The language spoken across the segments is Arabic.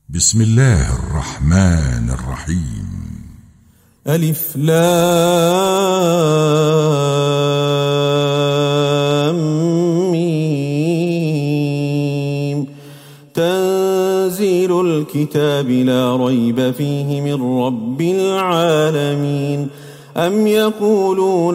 بسم الله الرحمن الرحيم. ألف لام ميم. تنزيل الكتاب لا ريب فيه من رب العالمين. أم يقولون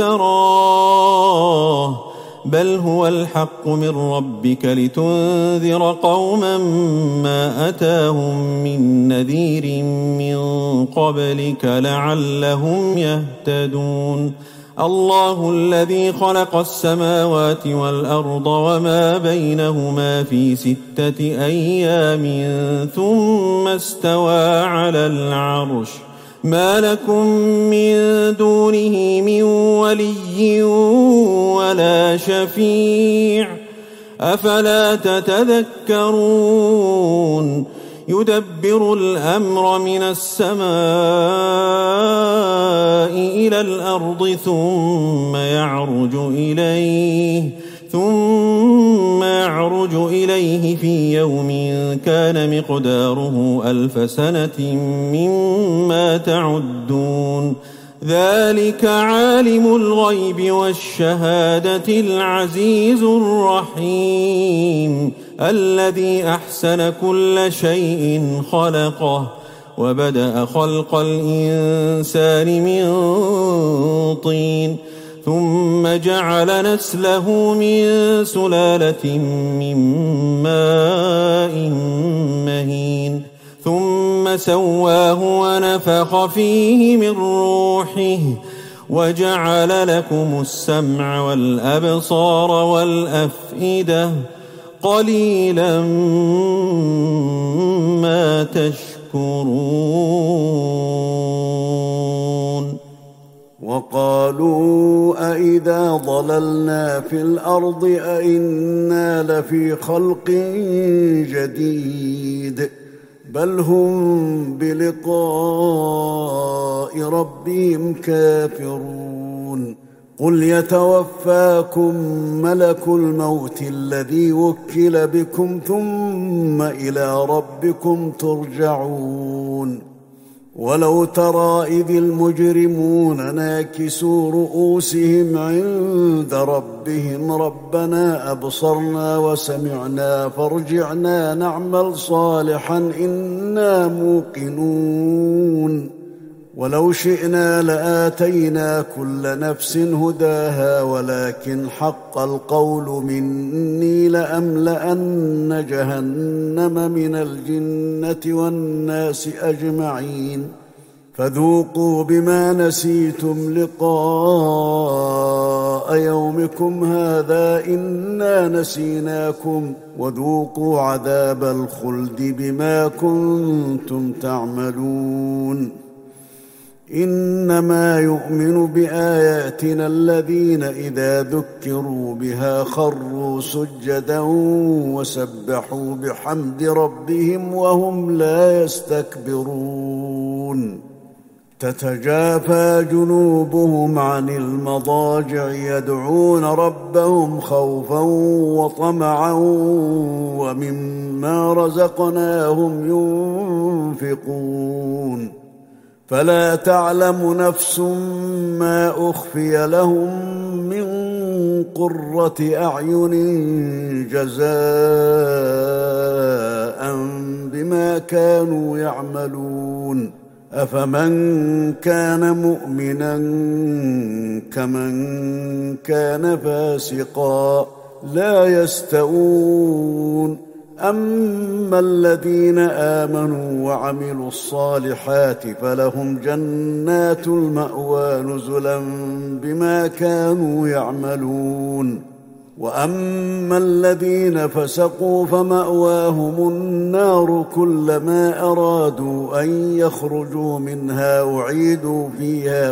افتراه بل هو الحق من ربك لتنذر قوما ما أتاهم من نذير من قبلك لعلهم يهتدون. الله الذي خلق السماوات والأرض وما بينهما في 6 أيام ثم استوى على العرش. ما لكم من دونه من ولي ولا شفيع أفلا تتذكرون. يدبر الأمر من السماء إلى الأرض ثم يعرج إليه في يوم كان مقداره 1000 سنة مما تعدون. ذلك عالم الغيب والشهادة العزيز الرحيم الذي أحسن كل شيء خلقه وبدأ خلق الإنسان من طين ثم جعل نسله من سلالة من ماء مهين ثم سواه ونفخ فيه من روحه وجعل لكم السمع والأبصار والأفئدة قليلا ما تشكرون. وقالوا أإذا ضللنا في الأرض أإنا لفي خلق جديد بل هم بلقاء ربهم كافرون. قل يتوفاكم ملك الموت الذي وكل بكم ثم إلى ربكم ترجعون. ولو ترى إذ المجرمون ناكسوا رؤوسهم عند ربهم ربنا أبصرنا وسمعنا فارجعنا نعمل صالحا إنا موقنون. ولو شئنا لآتينا كل نفس هداها ولكن حق القول مني لأملأن جهنم من الجنة والناس أجمعين. فذوقوا بما نسيتم لقاء يومكم هذا إنا نسيناكم وذوقوا عذاب الخلد بما كنتم تعملون. إنما يؤمن بآياتنا الذين إذا ذكروا بها خروا سجدا وسبحوا بحمد ربهم وهم لا يستكبرون. تتجافى جنوبهم عن المضاجع يدعون ربهم خوفا وطمعا ومما رزقناهم ينفقون. فلا تعلم نفس ما أخفي لهم من قرة أعين جزاء بما كانوا يعملون. أفمن كان مؤمنا كمن كان فاسقا لا يستوون. أما الذين آمنوا وعملوا الصالحات فلهم جنات المأوى نزلا بما كانوا يعملون. وأما الذين فسقوا فمأواهم النار كلما أرادوا أن يخرجوا منها أعيدوا فيها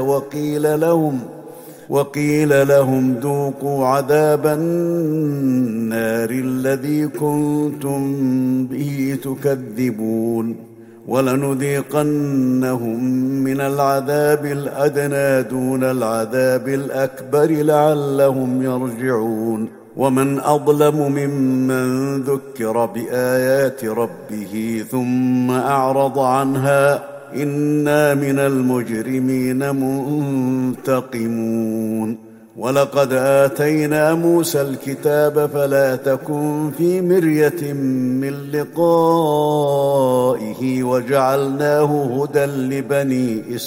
وقيل لهم ذوقوا عذاب النار الذي كنتم به تكذبون. ولنذيقنهم من العذاب الأدنى دون العذاب الأكبر لعلهم يرجعون. ومن أظلم ممن ذكر بآيات ربه ثم أعرض عنها إنا من المجرمين منتقمون ولقد آتينا موسى الكتاب فلا تكن في مرية من لقائه وجعلناه هدى لبني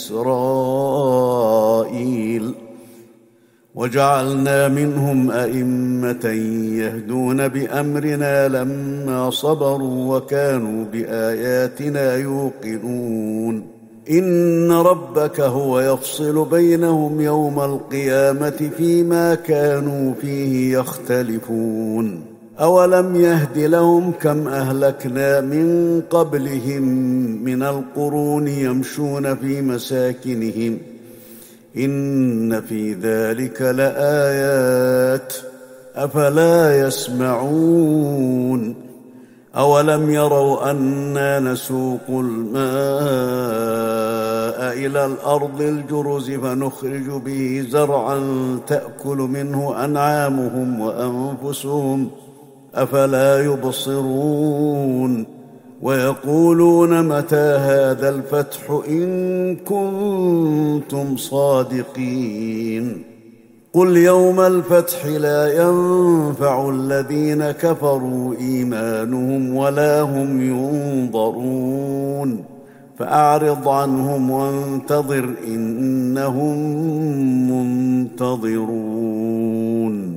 إسرائيل وجعلنا منهم أئمة يهدون بأمرنا لما صبروا وكانوا بآياتنا يوقنون إن ربك هو يفصل بينهم يوم القيامة فيما كانوا فيه يختلفون أولم يهد لهم كم أهلكنا من قبلهم من القرون يمشون في مساكنهم إن في ذلك لآيات أفلا يسمعون أولم يروا أنا نسوق الماء إلى الأرض الجرز فنخرج به زرعا تأكل منه أنعامهم وأنفسهم أفلا يبصرون ويقولون متى هذا الفتح إن كنتم صادقين قل يوم الفتح لا ينفع الذين كفروا إيمانهم ولا هم ينظرون فأعرض عنهم وانتظر إنهم منتظرون